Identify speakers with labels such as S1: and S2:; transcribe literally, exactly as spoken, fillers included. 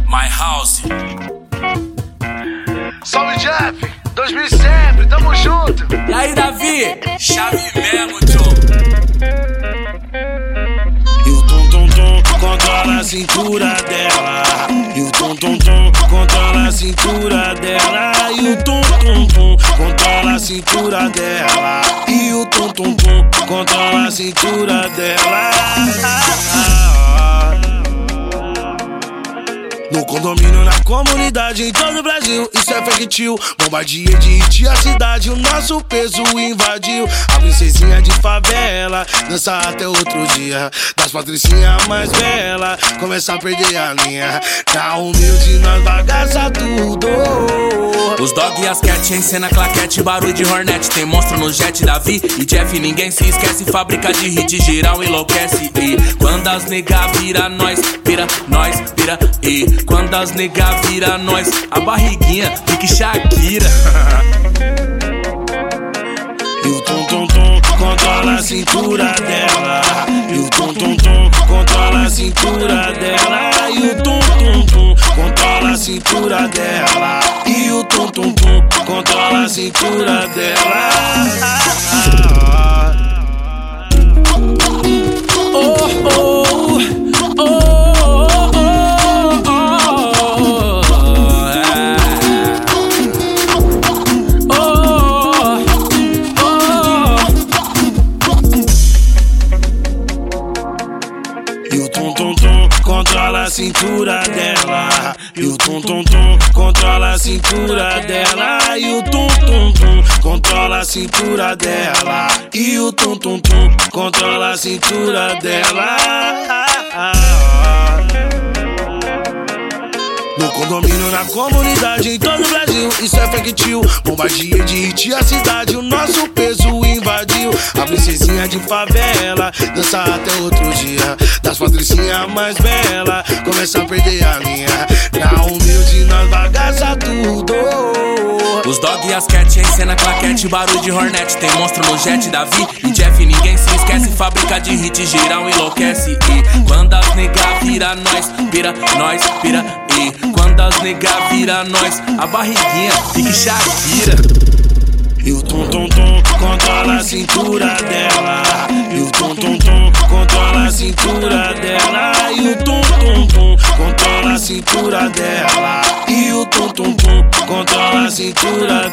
S1: My House.
S2: Salve Jeff, dois mil sempre, tamo junto.
S1: E aí Davi, chave mesmo, tio.
S3: E o tom tom tom controla a cintura dela. E o tom tom tom controla a cintura dela. E o tom tom tom controla a cintura dela. E o tom tom tom controla a cintura dela. No condomínio, na comunidade, em todo o Brasil, isso é fake tio. Bombardiei de hit a cidade, o nosso peso invadiu. A princesinha de favela, dança até outro dia. Das patricinhas mais bela, começa a perder a linha. Na humilde nós bagaça tudo.
S1: Os dog e as cat em cena, claquete, barulho de hornet. Tem monstro no jet, Davi e Jeff, ninguém se esquece. Fábrica de hit, geral enlouquece. E quando as nega vira nós, vira nós, vira. E quando as nega vira nós, a barriguinha fica Shakira.
S3: E o tom tom tom controla a cintura dela. E o tom tom tom controla a cintura dela. E o tom tom tom controla a cintura dela. E o tom tom tom controla a cintura dela.
S1: Oh, oh, oh.
S3: E o tom tom tom controla a cintura dela. E o tom tom tom controla a cintura dela. E o tom tom tom controla a cintura dela. E o tom tom tom controla a cintura dela. No condomínio, na comunidade, em todo o Brasil, isso é fake tio. Bombardiei de hit a cidade, o nosso peso invadiu. A princesinha de favela, dança até outro dia. Das patricinhas mais bela, começa a perder a linha. Na humilde nós bagaça tudo.
S1: Os dog e as cat em cena, claquete, barulho de hornet. Tem monstro no jet, Davi e Jeff, ninguém se esquece. Fábrica de hit, geral enlouquece. E quando as nega vira nós, vira nós, vira. E quando as nega vira nós, a barriguinha fica Shakira.
S3: E o tom tom tom controla a cintura dela. E o tom tom tom controla a cintura dela. E o tom tom tom controla a cintura dela. E o tom tom tom controla a cintura